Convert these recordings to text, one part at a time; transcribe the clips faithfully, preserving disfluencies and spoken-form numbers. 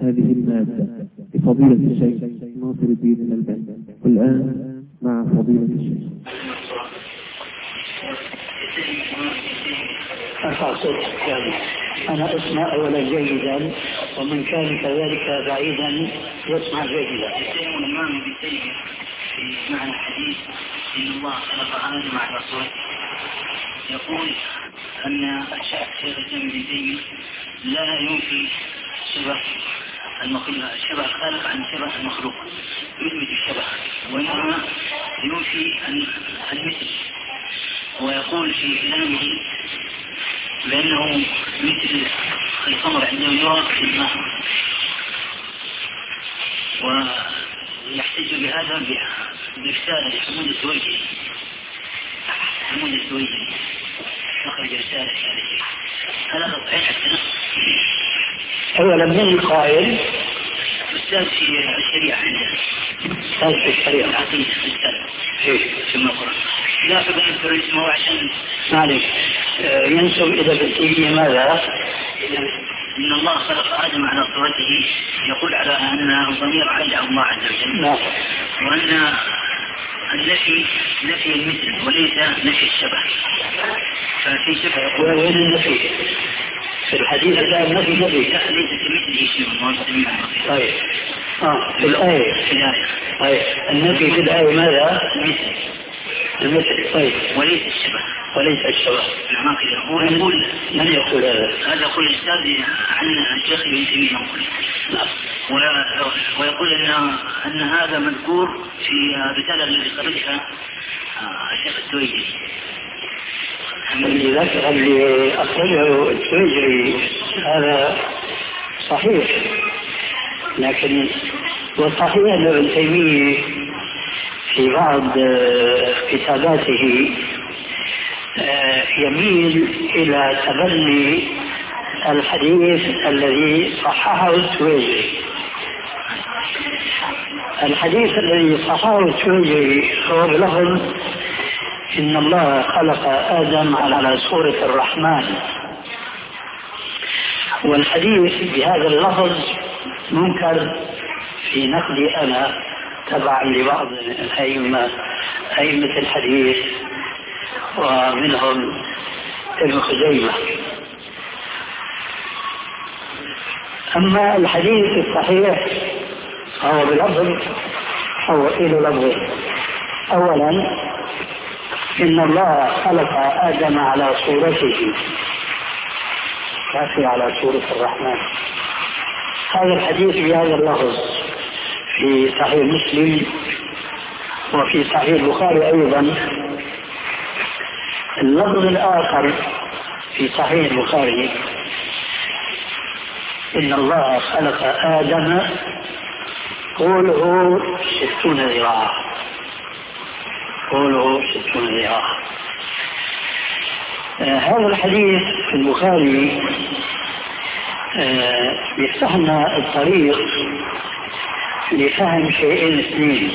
هذه المادة لفضيلة الشيخ ناصر الدين الألباني. والآن مع فضيلة الشيخ. أرفع صوتك يعني. أنا أسمع أولا جيدا، ومن كان كذلك بعيدا يسمع جيدا. يتهم الإمام ابن تيمية في معنى الحديث إن الله خلق آدم على صورته، يقول أن الشيخ ابن تيمية لا ينفي شبه المخلوق، شبه الخالق عن شبه المخلوق، يثبت الشبه، وإنما ينفي المثل، ويقول في كلامه بأنه مثل الخمر عندما يرى في الماء، ويحتج بهذا برسالة حمود السويجري. حمود السويجري أخرج رسالة في هذا الشيء. هذا صحيح السنة. أولا من القائل؟ أستاذ في الشريعة عندنا. أستاذ في الشريعة. العقيدة أستاذ. إيه. في القرآن. لا أحب أن أذكر اسمه عشان. معلش. آه ينسب إلى ابن تيمية ماذا؟ إن الله خلق آدم على صورته، يقول على أن الضمير عائد على الله عز وجل. نعم. وأن النفي نفي المثل وليس نفي الشبه. ففي شبه. وين النفي؟ في الحديث الآن نفي نفي. لا ليس كمثله شيء. طيب. آه في الآية. في الآية. طيب النفي في الآية ماذا؟ المثل. المثل. طيب. وليس الشبه. وليس الشبه. نعم كذا. هو يقول. من يقول هذا؟ هذا يقول الأستاذ عن الشيخ ابن تيمية. نعم. ويقول أن أن هذا مذكور في الرسالة التي خرجها الشيخ السويجري. اللي ذكر اللي أخرجه السويجري هذا صحيح، لكن والصحيح أن ابن تيمية في بعض كتاباته يميل إلى تبني الحديث الذي صححه السويجري. الحديث الذي صححه السويجري هو بلفظ إن الله خلق آدم على صورة الرحمن، والحديث بهذا اللفظ منكر في نقدي أنا تبعا لبعض الأئمة أئمة الحديث ومنهم ابن خزيمة. أما الحديث الصحيح هو بلفظ أو إلى لفظ. أولا إن الله خلق آدم على صورته، كافي على صورة الرحمن. هذا الحديث بهذا اللفظ في صحيح مسلم وفي صحيح البخاري أيضا. اللفظ الآخر في صحيح البخاري إن الله خلق آدم طوله ستون ذراعا، طوله ستون ذراعا. آه هذا الحديث في البخاري آه يفتح لنا الطريق لفهم شيئين اثنين.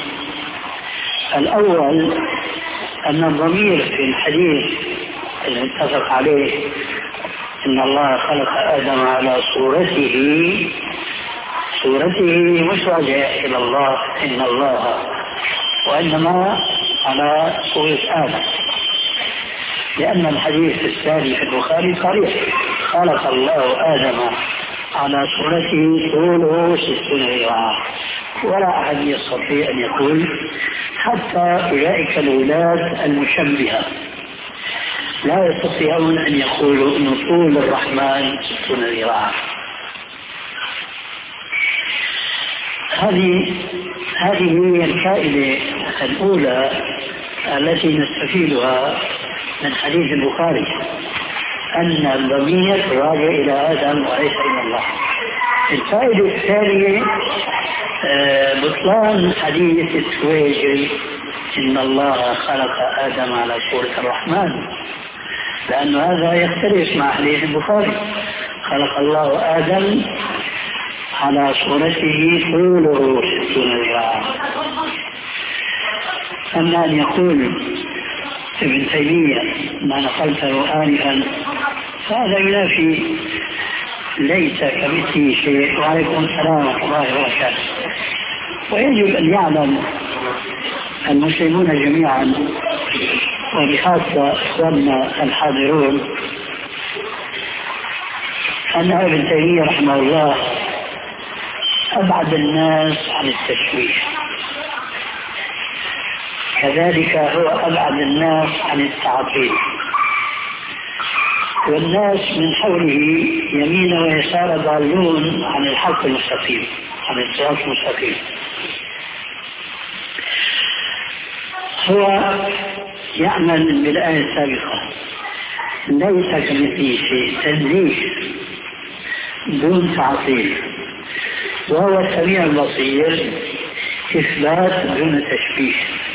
الأول أن الضمير في الحديث اللي اتفق عليه إن الله خلق آدم على صورته، صورته مش راجع إلى الله إن الله، وإنما على صورة آدم، لأن الحديث الثاني في البخاري صريح خلق الله آدم على صورته طوله ستون ذراعا. ولا أحد يستطيع أن يقول، حتى أولئك الولاة المشبهة لا يستطيعون أن يقولوا أن طول الرحمن ستون ذراعا. هذه هذه هي الفائدة الأولى التي نستفيدها من حديث البخاري، أن الضمير راجع إلى آدم وليس إلى الله. الفائدة الثانية بطلان حديث السويجري إن الله خلق آدم على صورة الرحمن، لأن هذا يختلف مع حديث البخاري خلق الله آدم على صورته طوله ستون ذراعا. أما أن يقول ابن تيمية ما نقلته آنفا فهذا ينافي ليس كمثله شيء. وعليكم السلام ورحمة الله وبركاته. ويجب أن يعلم المسلمون جميعا وبخاصة إخواننا الحاضرون أن ابن تيمية رحمه الله أبعد الناس عن التشويه، كذلك هو أبعد الناس عن التعطيل، والناس من حوله يمين ويسار ضالون عن الحق المستقيم، عن الصراط المستقيم. هو يعمل بالآية السابقة ليس كمثله شيء، تنزيه دون تعطيل، وهو السميع البصير، إثبات دون تشبيه.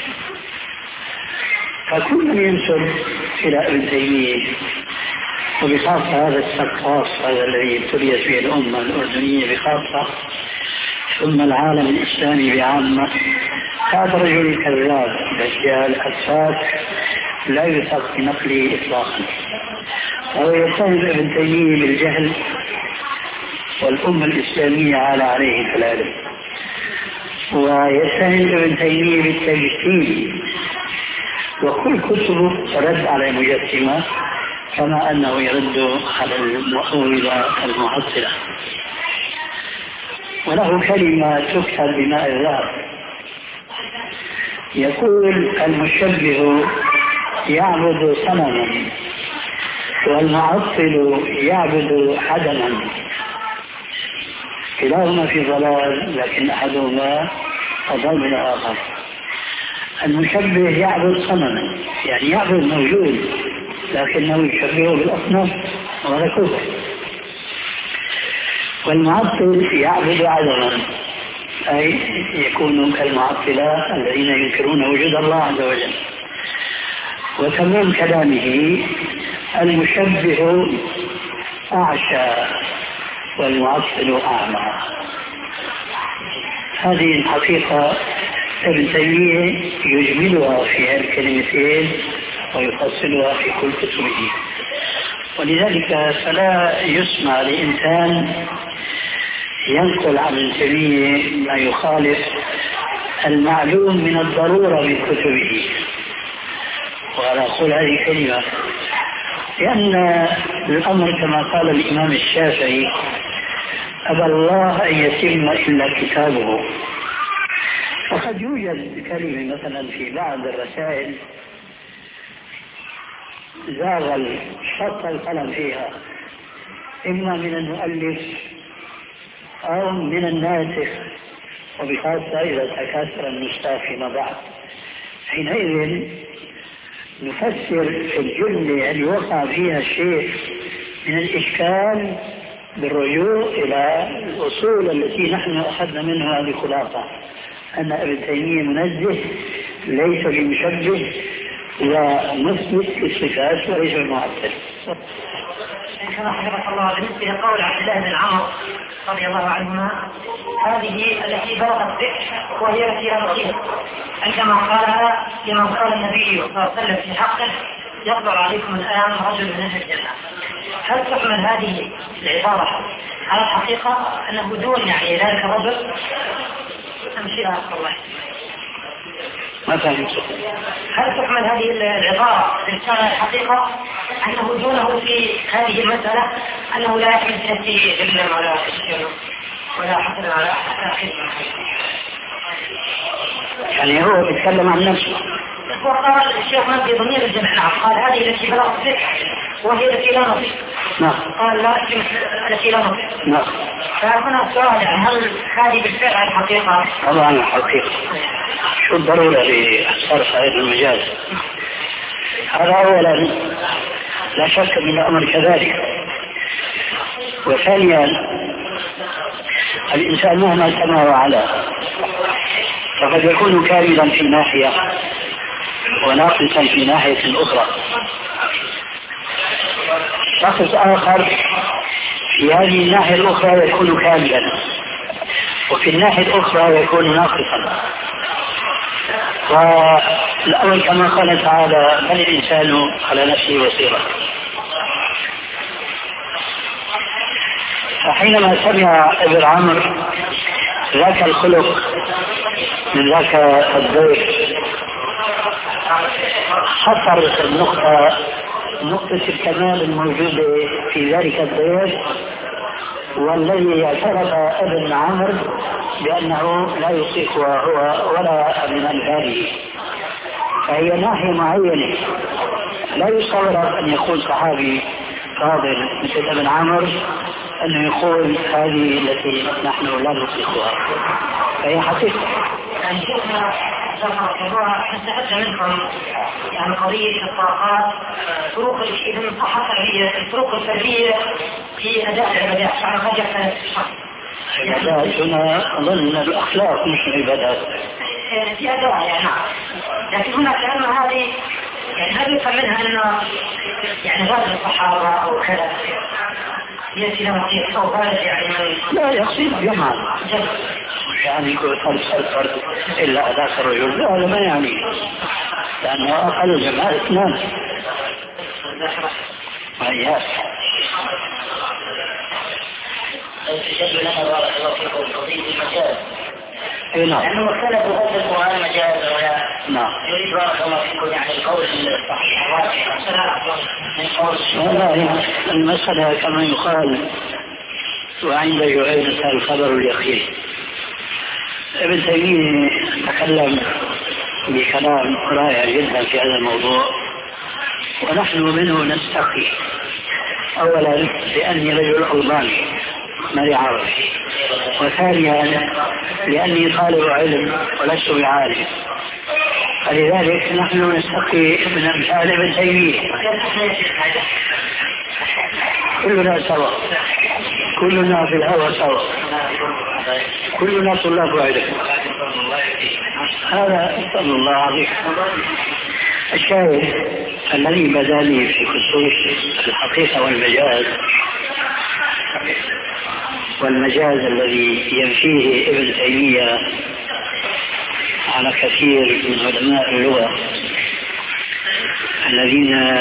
فكل من ينسب إلى ابن تيمية وبخاصة هذا السقاط هذا الذي ابتليت به الأمة الأردنية بخاصة ثم العالم الإسلامي بعامة، هذا رجل كذاب دجال أسفاك لا يثق بنقله إطلاقا. وهو يتهم ابن تيمية بالجهل والأمة الإسلامية على عليه في العلم، ويتهم ابن تيمية بالتجسيم، وكل كتبه رد على المجسمة كما أنه يرد على المؤولة المعطلة. وله كلمة تكتب بماء الذهب يقول: المشبه يعبد صنما والمعطل يعبد عدما، كلاهما في ضلال لكن أحدهما أضل من الآخر. المشبه يعبد صنما يعني يعبد موجود لكنه يشبهه بالأصنام وهذا كفر. والمعطل يعبد عدما أي يكون كالمعطلة الذين ينكرون وجود الله عز وجل. وتمام كلامه: المشبه أعشى والمعطل أعمى. هذه الحقيقة ابن تيمية يجملها في هذه الكلمتين ويفصلها في كل كتبه، ولذلك فلا يسمع لإنسان ينقل عن ابن تيمية ما يخالف المعلوم من الضرورة من كتبه. وأنا أقول هذه كلمة لأن الأمر كما قال الإمام الشافعي: أبى الله أن يتم إلا كتابه. وقد يوجد كلمة مثلا في بعض الرسائل زاغ الشط القلم فيها إما من المؤلف أو من الناسخ، وبخاصة إذا تكاثر النسخ فيما بعد. حينئذ نفسر في الجملة اللي وقع فيها شيء من الإشكال بالرجوع إلى الأصول التي نحن أخذنا منها هذه الخلاصة: أن ابن تيمية منزه ليس بمشبه ومثبت للصفات وليس بمعطل. كما حفظك الله بالنسبة لقول عبد الله بن عمرو رضي الله عنهما هذه التي بلغت به وهي التي لا نصيب عندما قالها لمن قال النبي صلى الله عليه وسلم في حقه: يقبل عليكم الآن رجل من أهل الجنة. هل تحمل هذه العبارة على الحقيقة أنه دون يعني ذلك الرجل أم شيء آخر؟ الله ما فهمت. هل تحمل هذه العبارة بالفعل الحقيقة أنه دونه في هذه المسألة أنه لا يحمل في نفسه جنة ولا شر ولا حسن ولا آخر؟ يعني هو بيتكلم عن نفسه. وقال الشيخ مجدي ضمير الجمع. نعم. قال هذه التي بلغت بك وهي التي لا نصيب. نعم. قال لا التي لا نصيب. نعم. فهنا السؤال: هل هذه بالفعل الحقيقة؟ طبعا الحقيقة. شو الضرورة لصرف هذا المجال؟ هذا أولا لا شك من الأمر كذلك. وثانيا الإنسان مهما كان وعلا فقد يكون كاملا في ناحية وناقصا في ناحية أخرى. شخص آخر في هذه الناحية الأخرى يكون كاملا وفي الناحية الأخرى يكون ناقصا. والأول كما قال تعالى: بل الإنسان على نفسه بصيرة. فحينما سمع ابن عمرو ذاك الخلق من ذاك الضيف حصر النقطة نقطة الكمال الموجودة في ذلك الضيف، والذي اعترف ابن عمرو بأنه لا يطيقها هو ولا من أمثاله. فهي ناحية معينة لا يصور أن يقول صحابي فاضل مثل ابن عمرو أنه يقول هذه التي نحن لا نطيقها، فهي حقيقة. يعني شيخنا نستفدت منكم يعني قضية الطاقات، فروق الإذن صحة هي الفروق الفردية في أداء العبادات، يعني قد يختلف الشخص. العبادات هنا ضمن الأخلاق مش العبادات. في أداء يعني نعم، لكن هنا كأنه هذه يعني هل يفهم منها أنه يعني غالب الصحابة أو كذا يأتي لهم في أو غالب يعني لا يقصد جمع يعني يقول فرد فرد فرد إلا أداك الرجل، لا هذا ما يعني، لأنه أقل جماعة اثنان وإياك. تجد لنا بارك الله فيكم قضية المجاز. اي نعم. لأنه اختلفوا هل القرآن مجاز ولا نعم. يريد بارك الله فيكم يعني القول الصحيح من قول لا يعني المسألة كما يقال وعند جهينة الخبر اليقين. ابن تيمية تكلم بكلام رائع جدا في هذا الموضوع، ونحن منه نستقي. أولا لأني رجل ألباني مالي عربي، وثانيا لأني طالب علم ولست بعالم، فلذلك نحن نستقي من أمثال ابن تيمية. كلنا سوا، كلنا في الهوى سوا، كلنا طلاب علم. هذا أسأل الله عليك. الشاهد الذي بدا لي في خصوص الحقيقة والمجاز، والمجاز الذي ينفيه ابن تيمية على كثير من علماء اللغة الذين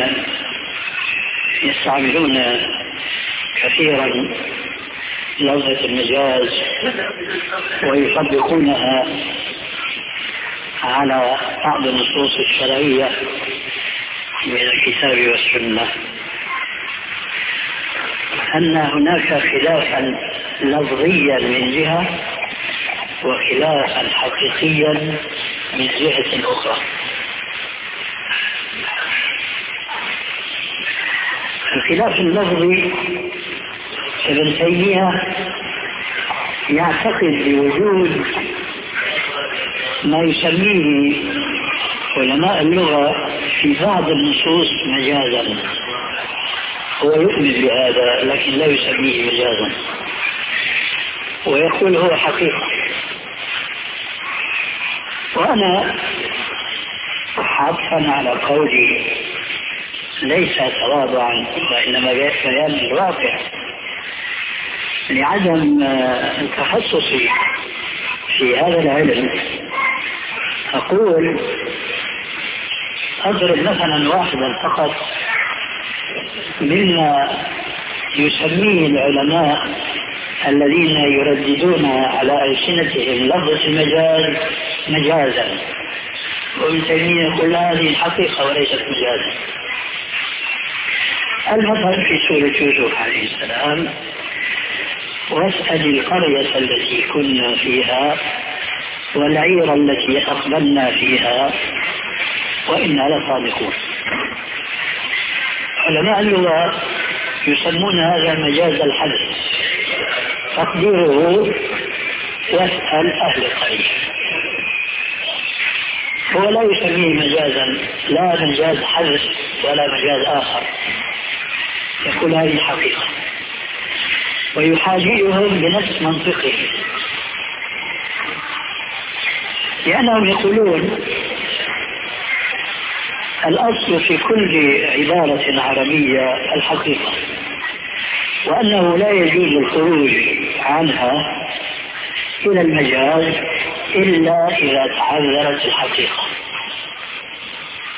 يستعملون كثيرا لفظة المجاز ويطبقونها على بعض النصوص الشرعية من الكتاب والسنة، أن هناك خلافا لفظيا من جهة وخلافا حقيقيا من جهة أخرى. الخلاف اللفظي ابن تيمية يعتقد بوجود ما يسميه علماء اللغة في بعض النصوص مجازا، هو يؤمن بهذا لكن لا يسميه مجازا، ويقول هو حقيقة. وأنا عطفا على قولي ليس تواضعا وإنما بيان الواقع لعدم تخصصي في هذا العلم، أقول أضرب مثلا واحدا فقط مما يسميه العلماء الذين يرددون على ألسنتهم لفظ المجاز مجازا، وابن تيمية يقول هذه حقيقة وليست مجازا. المثل في سورة يوسف عليه السلام: واسأل القرية التي كنا فيها والعير التي أقبلنا فيها وإنا لصادقون. علماء اللغة يسمون هذا مجاز الحذف، تقديره واسأل أهل القرية. هو لا يسميه مجازا، لا مجاز حذف ولا مجاز آخر، يقول هذه الحقيقة، ويحاجيهم بنفس منطقه، لأنهم يقولون الأصل في كل عبارة عربية الحقيقة، وأنه لا يجوز الخروج عنها إلى المجاز إلا إذا تعذرت الحقيقة.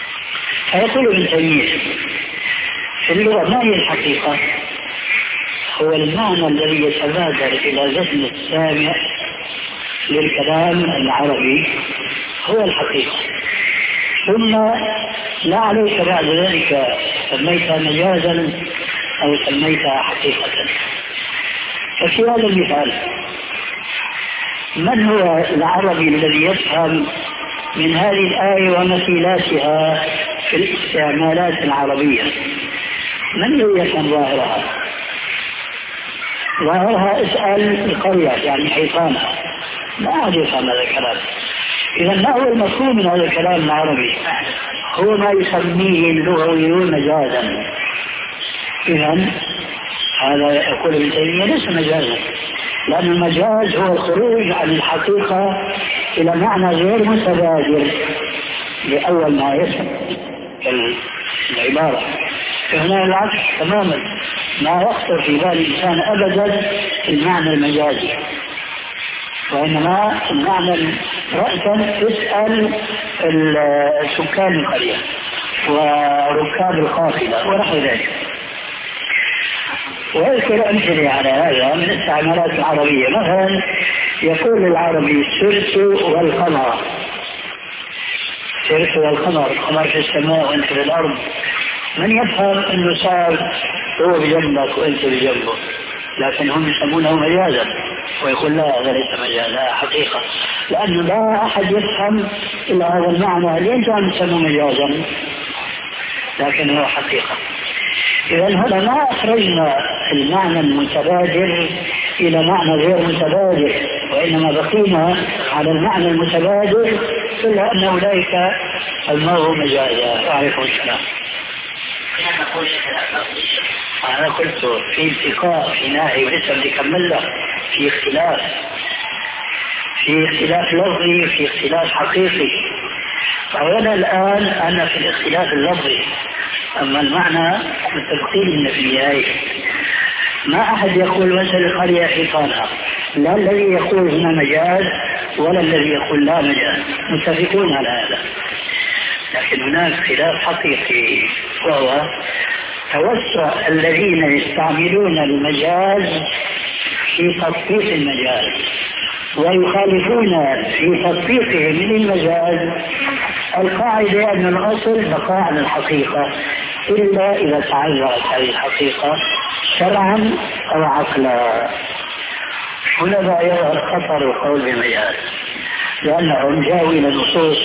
فيقول ابن تيمية في اللغة ما هي الحقيقة؟ هو المعنى الذي يتبادر إلى ذهن السامع للكلام العربي هو الحقيقة، ثم لا عليك بعد ذلك سميتها مجازا أو سميتها حقيقة. ففي هذا المثال من هو العربي الذي يفهم من هذه الآية ومثيلاتها في الاستعمالات العربية؟ من الذي يفهم ظاهرها؟ ظاهرها اسأل القرية يعني حيطانها، ما أحد يفهم هذا الكلام. إذا ما هو المفهوم من هذا الكلام العربي؟ هو ما يسميه اللغويون مجازا. إذا هذا يقول ابن تيمية ليس مجازا، لأن المجاز هو الخروج عن الحقيقة إلى معنى غير متبادر لأول ما يسمع العبارة. فهنا العكس تماما، ما يخطر في بال الإنسان أبدا المعنى المجازي، وإنما المعنى رأسا اسأل سكان القرية وركاب القافلة ونحو ذلك. وأذكر أمثلة على هذا من الاستعمالات العربية. مثلا يقول العربي سرت والقمر، سرت والقمر، القمر في السماء وأنت في الأرض. من يفهم أنه صار هو بجنبك وأنت بجنبه، لكن هم يسمونه مجازا، ويقول لا هذا ليس مجازا حقيقة، لأنه لا أحد يفهم إلا هذا المعنى اللي أنت عم تسموه مجازا لكن هو حقيقة. إذا هذا ما أخرجنا المعنى المتبادر إلى معنى غير متبادر، وإنما بقينا على المعنى المتبادر إلا أن أولئك المرء مجازا. وعليكم السلام. أنا قلت في التقاء في ناحية ولسه بدي أكمل لك، في اختلاف، في اختلاف لفظي وفي اختلاف حقيقي. أولا الآن أنا في الاختلاف اللفظي، أما المعنى متفقين في النهاية. ما أحد يقول مثل القرية حيطانها، لا الذي يقول هنا مجاز ولا الذي يقول لا مجاز، متفقون على هذا. لكن هناك خلاف حقيقي، وهو توسع الذين يستعملون المجاز في تطبيق المجاز ويخالفون في تطبيقهم للمجاز القاعدة أن الأصل بقاء على الحقيقة إلا إذا تعذرت هذه الحقيقة شرعا أو عقلا. هنا بقى يظهر خطر القول بمجاز، لأنهم جاءوا إلى نصوص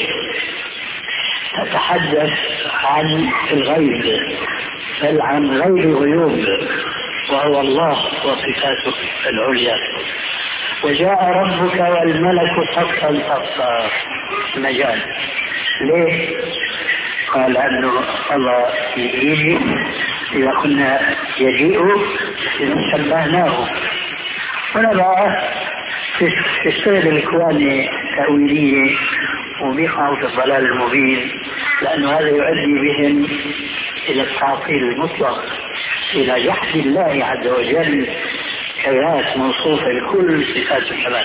تتحدث عن الغيب، بل عن غيب غيوب وهو الله وصفاته العليا. وجاء ربك والملك صفا صفا، مجاز. ليه؟ قال أنه الله يجي إذا كنا يجيء شبهناه. هنا بقى في السيد الإخواني تأويلية وبيقعوا في الضلال المبين، لأنه هذا يؤدي بهم إلى التعطيل المطلق، إلى جحد الله عز وجل كذات موصوفة بكل صفات الكمال.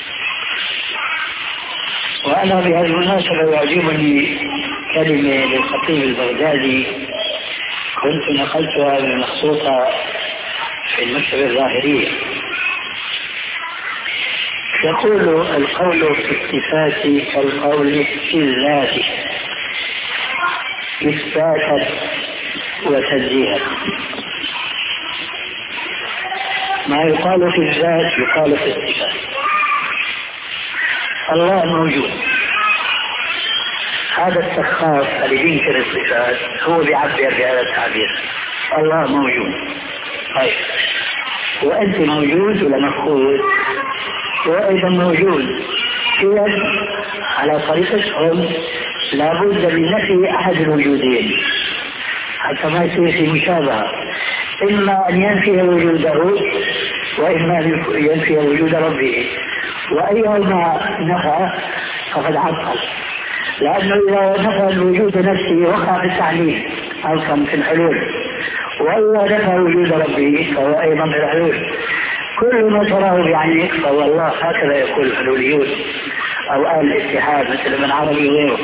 وأنا بهذه المناسبة يعجبني كلمة للخطيب البغدادي كنت نقلتها من مخصوصة في المكتبة الظاهرية. يقول القول في الصفات كالقول في الذات إثباتا وتنزيها. ما يقال في الذات يقال في الصفات. الله موجود، هذا السخاف اللي ينكر الصفات هو بيعبر بهذا التعبير، الله موجود. طيب وأنت موجود ولا مفقود؟ وأيضا موجود. إذا على طريقتهم لابد من نفي أحد الوجودين حتى ما يصير في مشابهة، إما أن ينفي وجوده وإما أن ينفي وجود ربه، وأيهما نفى فقد عطل، لأنه إذا نفى الوجود نفسه وقع في التعليل أو في الحلول، وإذا نفى وجود ربه فهو أيضا في الحلول. كل ما تراه بعينك فهو الله، هكذا يقول الحلوليون أو أهل الاتحاد مثل ابن عربي وغيره.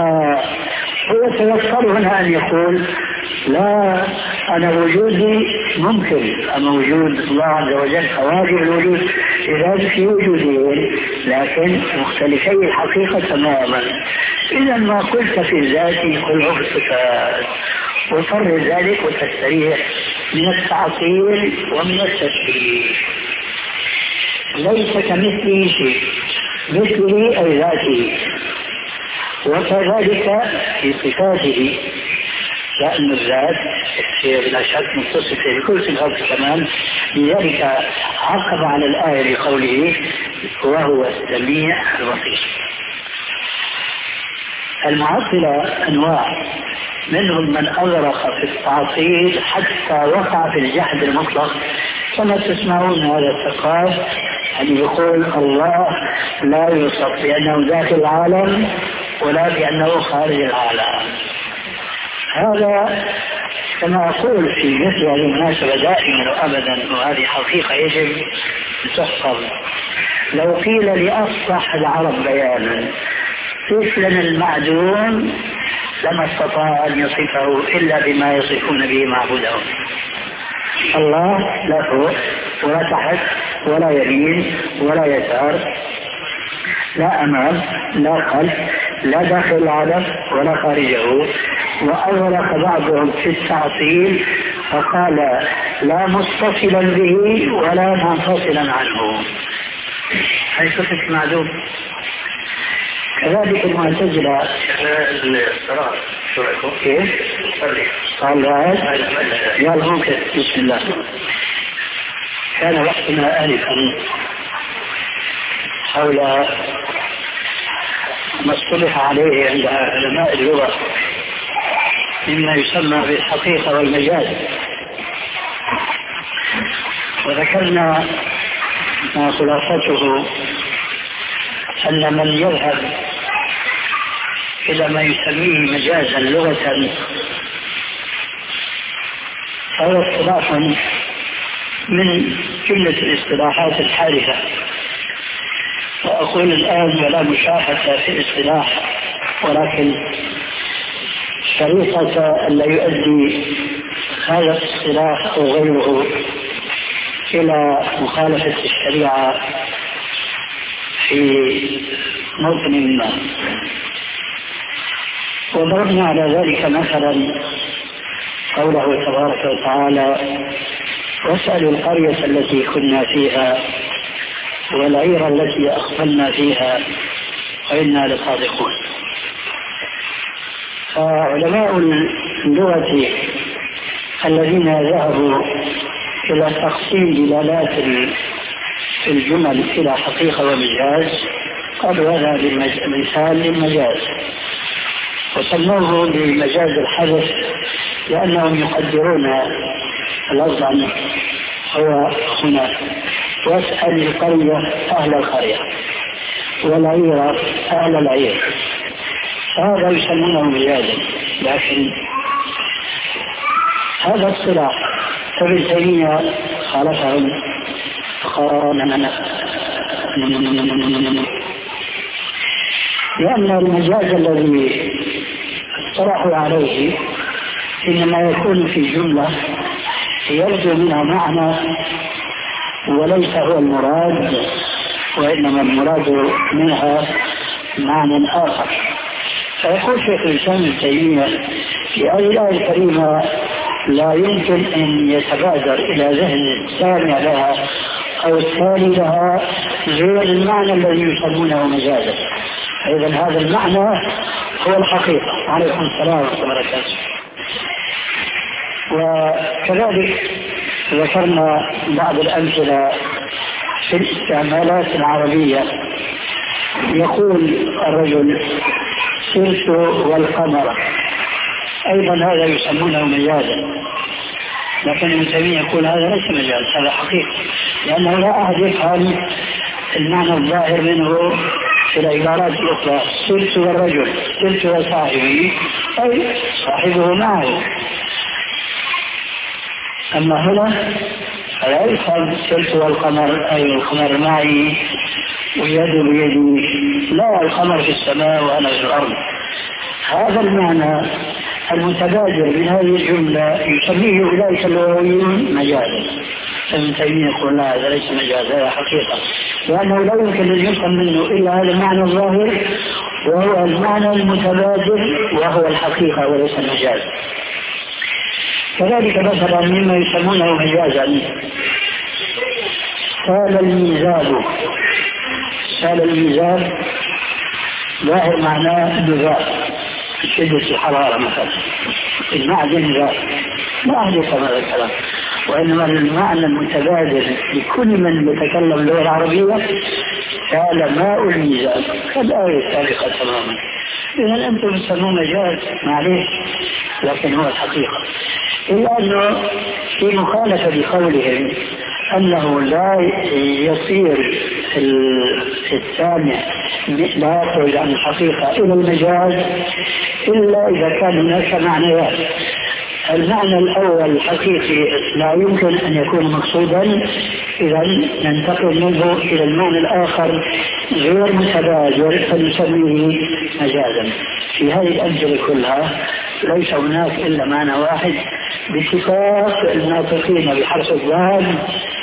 آه هو سيضطر هنا أن يقول لا، أنا وجودي ممكن أما وجود الله عز وجل فواجب الوجود إذا في وجودين لكن مختلفي الحقيقة تماما. إذا ما قلت في الذات قل في الصفات، وفرق ذلك وتستريح من التعطيل ومن التشبيه. ليس كمثله شيء، مثله أي ذاته، وكذلك في صفاته، لأن الذات لا شك متصفة بكل صفات الكمال. لذلك عقب على الآية بقوله وهو السميع البصير. المعطلة أنواع، منهم من أغرق في التعطيل حتى وقع في الجحد المطلق، كما تسمعون هذا الثقاف أن يقول الله لا يوصف بأنه داخل العالم ولا بأنه خارج العالم. هذا كما أقول في مثل هذه المناسبة دائما وأبدا، وهذه حقيقة يجب أن تحفظ. لو قيل لأفصح العرب بيانا صف لنا المعدوم لما استطاع أن يصفه إلا بما يصفون به معبودهم. الله لا فوق ولا تحت ولا يمين ولا يسار، لا أمام لا خلف، لا داخل العالم ولا خارجه. وأغرق بعضهم في التعطيل فقال لا متصلا به ولا منفصلا عنه، هي صفة معدوم. كذلك المعتزلة الصلاة كيف؟ صلاة يلا ممكن. بسم الله. كان وقتنا آنفا حول ما اصطلح عليه عند علماء اللغة مما يسمى بالحقيقة والمجاز، وذكرنا ما خلاصته أن من يذهب إلى ما يسميه مجازا لغة فهو اصطلاح من جملة الاصطلاحات الحادثة. وأقول الآن ولا مشاحة في الاصطلاح، ولكن شريطة لا يؤدي هذا الاصطلاح أو غيره إلى مخالفة الشريعة في موطن ما. وضربنا على ذلك مثلا قوله تبارك وتعالى واسألوا القرية التي كنا فيها والعير التي أقبلنا فيها وإنا لصادقون. فعلماء اللغة الذين ذهبوا إلى تقسيم دلالات في الجمل إلى حقيقة ومجاز قالوا هذا مثال للمجاز، وسموه بمجاز الحدث لأنهم يقدرون اللفظ عنه هو هنا واسأل القرية أهل القرية والعير أهل العير، هذا يسمونه مجازا. لكن هذا الصلاح ابن تيمية خالفهم فقال لأن المجاز الذي اصطلحوا عليه إنما يكون في جملة يرجو منها معنى وليس هو المراد، وإنما المراد منها معنى آخر. فيقول شيخ الإسلام ابن تيمية في هذه الآية الكريمة لا يمكن أن يتبادر إلى ذهن السامع لها أو التالي لها غير المعنى الذي يسمونه مجازا. إذا هذا المعنى هو الحقيقة. عليكم السلام ورحمة الله وبركاته. وكذلك ذكرنا بعض الأمثلة في الاستعمالات العربية. يقول الرجل سرت والقمر، أيضا هذا يسمونه مجازا، لكن ابن تيمية يقول هذا ليس مجاز، هذا حقيقة، لأنه لا أحد يفهم المعنى الظاهر منه في العبارات الأخرى. سرت والرجل، سرت وصاحبي أي صاحبه معه. أما هنا فلا يفهم سرت والقمر أي القمر معي ويده بيدي، لا القمر في السماء وأنا في الأرض. هذا المعنى المتبادر من هذه الجملة يسميه أولئك اللغويون مجازا. ابن تيمية يقول لا هذا ليس مجازا، هذا حقيقة، لأنه لا يمكن أن يفهم منه إلا هذا المعنى الظاهر وهو المعنى المتبادر وهو الحقيقة وليس المجاز. كذلك مثلا مما يسمونه مجازا سال الميزاب. سال الميزاب ظاهر معناه نزاع شدة الحرارة مثلا، المعدن نزاع، لا أحدث هذا الكلام، وإنما المعنى المتبادل لكل من يتكلم اللغة العربية سال ماء الميزاب، كالآية السابقة تماما. إذا أنتم تسموه مجاز معليش، لكن هو الحقيقة، إلا أنه في مخالفة بقولهم أنه لا يصير السامع لا يخرج عن الحقيقة إلى المجاز إلا إذا كان هناك معنيات. المعنى الأول الحقيقي لا يمكن أن يكون مقصودا، إذا ننتقل منه إلى المعنى الآخر غير متبادر فنسميه مجازا. في هذه الأمثلة كلها ليس هناك إلا معنى واحد باتفاق الناطقين بحرف الضاد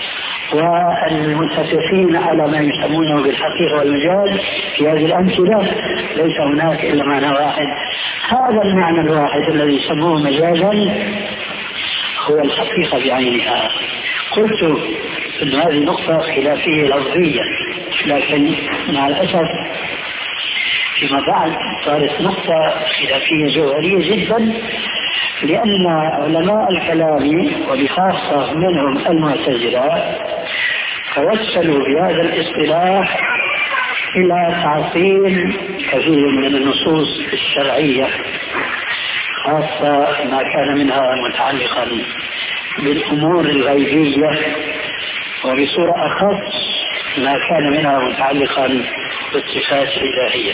والمتفقين على ما يسمونه بالحقيقة والمجاز. في هذه الأمثلة ليس هناك إلا معنى واحد، هذا المعنى الواحد الذي يسموه مجازا هو الحقيقة بعينها. قلت أن هذه نقطة خلافية لفظية، لكن مع الأسف فيما بعد صارت نقطة خلافية جوهرية جدا، لأن علماء الكلام وبخاصة منهم المعتزلة توسلوا بهذا الاصطلاح إلى تعطيل كثير من النصوص الشرعية، خاصة ما كان منها متعلقا بالأمور الغيبية، وبصورة أخص ما كان منها متعلقا بالصفات الإلهية.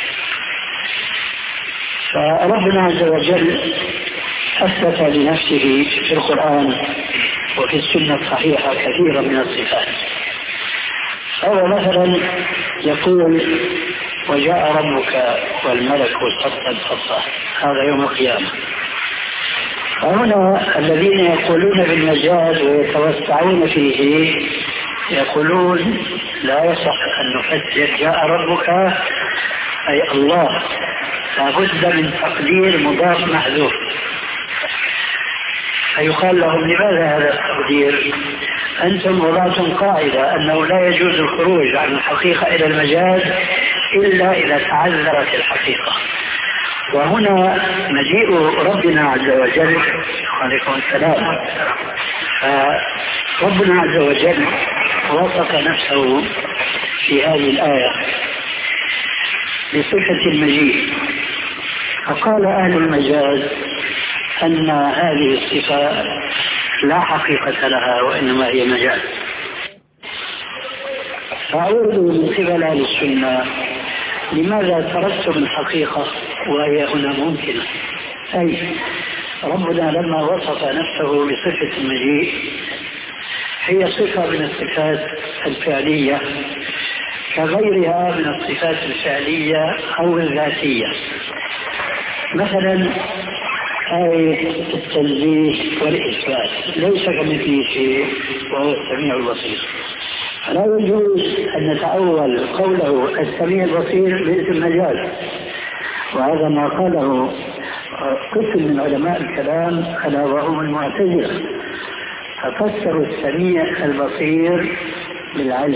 فربنا عز وجل أثبت لنفسه في القرآن وفي السنة الصحيحة كثيرا من الصفات. هو مثلا يقول وجاء ربك والملك صفا صفا، هذا يوم القيامة. فهنا الذين يقولون بالمجاز ويتوسعون فيه يقولون لا يصح أن نفسر جاء ربك أي الله، لابد من تقدير مضاف محذوف. فيقال لهم لماذا هذا التقدير؟ أنتم وضعتم قاعدة أنه لا يجوز الخروج عن الحقيقة إلى المجاز إلا إذا تعذرت الحقيقة. وهنا مجيء ربنا عز وجل عليكم السلام، ربنا عز وجل وصف نفسه في هذه الآية بصفة المجيء، فقال أهل المجاز أن هذه الصفة لا حقيقة لها وإنما هي مجاز. فأعود من قبل أهل السنة لماذا ترتب الحقيقة وهي هنا ممكنة؟ أي ربنا لما وصف نفسه بصفة المجيء هي صفة من الصفات الفعلية كغيرها من الصفات الفعلية أو الذاتية. مثلا آية التنزيه والإثبات ليس كمثله شيء وهو السميع البصير، فلا يجوز أن نتأول قوله السميع البصير باسم مجاز، وهذا ما قاله قسم من علماء الكلام ألا وهم المعتزلة، ففسروا السميع البصير بالعلم.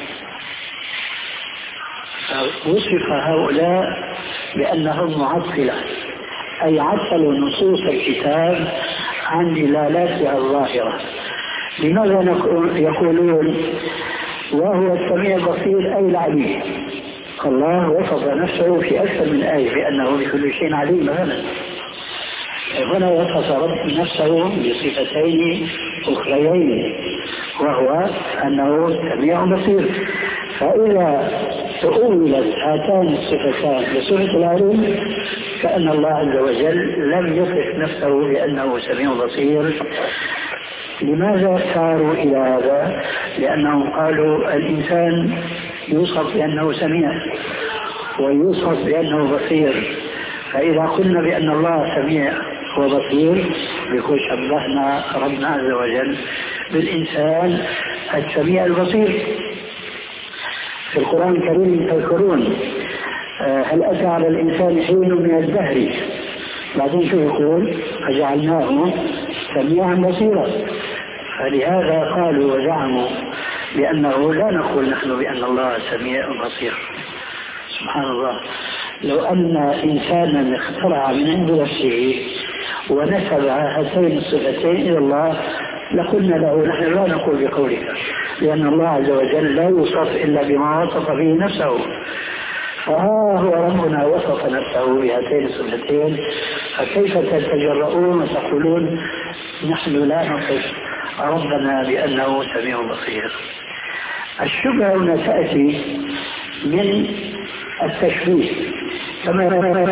وصف هؤلاء بأنهم معطلة، أي عطلوا نصوص الكتاب عن دلالاتها الظاهرة. لماذا يقولون وهو السميع البصير أي العليم؟ الله وصف نفسه في أكثر من آية بأنه بكل شيء عليم. مثلا هنا وصف رب نفسه بصفتين أخريين وهو أنه سميع بصير. فإذا تؤولت هاتان الصفتان بصفة العلم كأن الله عز وجل لم يصف نفسه بأنه سميع بصير. لماذا صاروا إلى هذا؟ لأنهم قالوا الإنسان يوصف بأنه سميع ويوصف بأنه بصير، فإذا قلنا بأن الله سميع وبصير بيكون شبهنا ربنا عز وجل بالإنسان السميع البصير. في القرآن الكريم تذكرون هل أتى على الإنسان حين من الدهر، بعدين شو يقول؟ فجعلناه سميعا بصيرا. فلهذا قالوا وزعموا بأنه لا نقول نحن بأن الله سميع بصير. سبحان الله، لو أن إنسانا اخترع من عند نفسه ونسب هاتين الصفتين إلى الله لقلنا له نحن لا نقول بقولك، لأن الله عز وجل لا يوصف إلا بما وصف به نفسه. فها هو ربنا وصف نفسه بهاتين الصفتين، فكيف تتجرؤون وتقولون نحن لا نصف ربنا بأنه سميع بصير؟ الشبهة هنا تأتي من التشبيه كما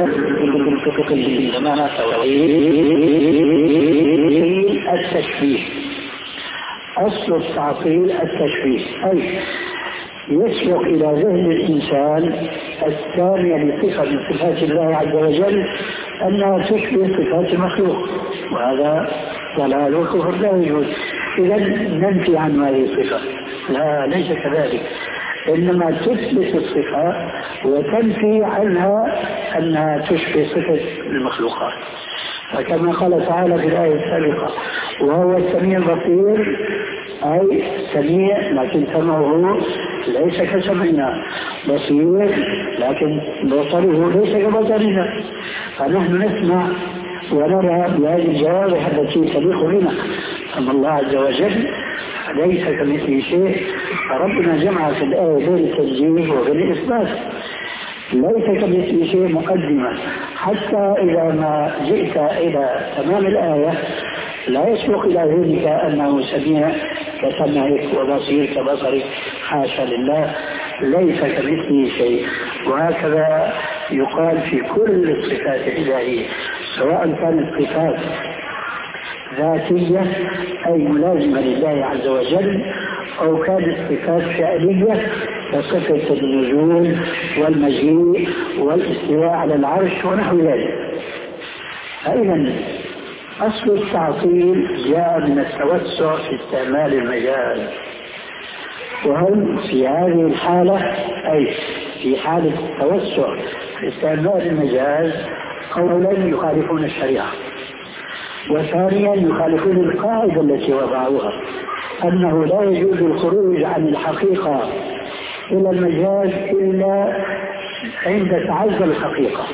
التشبيه. أصل التعطيل التشبيه، أي يسبق إلى ذهن الإنسان الثانية لصفة من صفات الله عز وجل أنها تشبه صفات المخلوق، وهذا ضلال وكفر لا يجوز. إذا ننفي عن هذه الصفة، لا ليس كذلك، إنما تثبت الصفة وتنفي عنها أنها تشبه صفة المخلوقات. فكما قال تعالى في الآية السابقة وهو السميع البصير، أي سميع لكن سمعه ليس كسمعنا، بصير لكن بصره ليس كبصرنا. فنحن نسمع ونرى بهذه الجوارح التي تليق بنا، أما الله عز وجل ليس كمثله شيء. فربنا جمع في الآية بين التسجيل وبين الإثبات، ليس كمثله شيء مقدمة، حتى إذا ما جئت إلى تمام الآية لا يسبق إلى ذلك أنه سميع كسمعك وبصير كبصرك، حاشا لله، ليس كمثله شيء. وهكذا يقال في كل الصفات الإلهية، سواء كانت صفات ذاتية أي ملازمة لله عز وجل، أو كانت صفات فعلية كصفة النزول والمجيء والاستواء على العرش ونحو ذلك. فإذا أصل التعطيل جاء من التوسع في استعمال المجاز، وهم في هذه الحالة أي في حالة التوسع في استعمال المجاز أولا يخالفون الشريعة، وثانيا يخالفون القاعدة التي وضعوها أنه لا يجوز الخروج عن الحقيقة إلى المجاز إلا عند تعزل الحقيقة.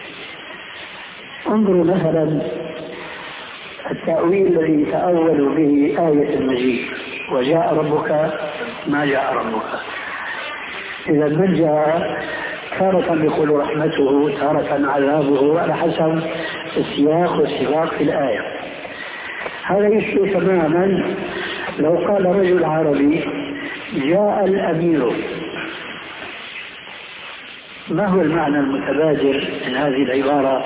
انظروا مثلا التأويل الذي تأول به آية المجيء وجاء ربك ما جاء ربك. إذا من جاء تارة يقول رحمته، تارة عذابه، على حسب السياق والسباق في الآية. هذا يشبه تماما لو قال رجل عربي جاء الأمير. ما هو المعنى المتبادر من هذه العبارة؟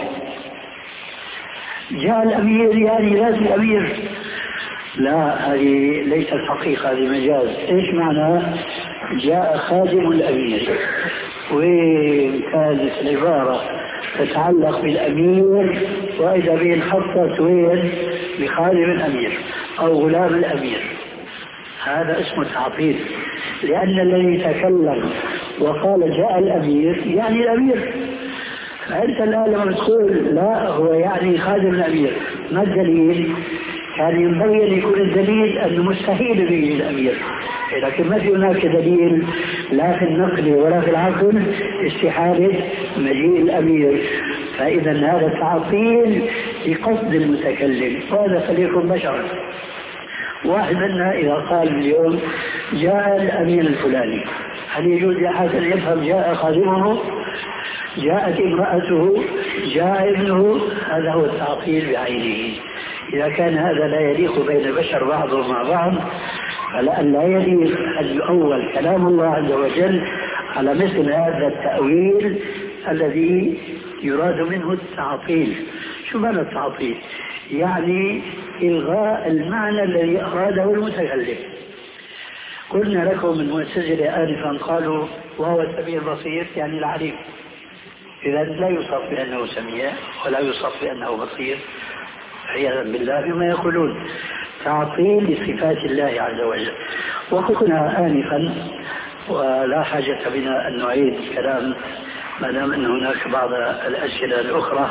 جاء الأمير يعني لازم الأمير، لا، هذه ليست حقيقة، هذه مجاز. إيش معنى جاء خادم الأمير؟ وين كانت العبارة تتعلق بالأمير وإذا به الخطة وين بخادم الأمير أو غلام الأمير؟ هذا اسمه تعطيل، لأن الذي تكلم وقال جاء الأمير يعني الأمير. فأنت الآن لما تقول لا هو يعني خادم الأمير، ما الدليل؟ كان ينبغي أن يكون الدليل أنه مستحيل به الأمير، لكن ما في هناك دليل لا في النقل ولا في العقل استحالة مجيء الأمير. فإذا هذا تعطيل بقصد المتكلم، وهذا فليكن بشرا. واحد منا إذا قال اليوم جاء الأمير الفلاني، هل يجوز لأحد أن يفهم جاء خادمه، جاءت امرأته، جاء ابنه؟ هذا هو التعطيل بعينه. إذا كان هذا لا يليق بين البشر بعضهم مع بعض، فلأن لا يليق أن يؤول كلام الله عز وجل على مثل هذا التأويل الذي يراد منه التعطيل. شو معنى التعطيل؟ يعني إلغاء المعنى الذي أراده المتكلم. قلنا لكم من المعتزلة آنفا قالوا وهو السميع البصير يعني العليم. إذا لا يوصف بأنه سميع ولا يوصف بأنه بصير عياذا بالله بما يقولون تعطيل لصفات الله عز وجل. وقلنا آنفا ولا حاجة بنا أن نعيد الكلام ما دام أن هناك بعض الأسئلة الأخرى.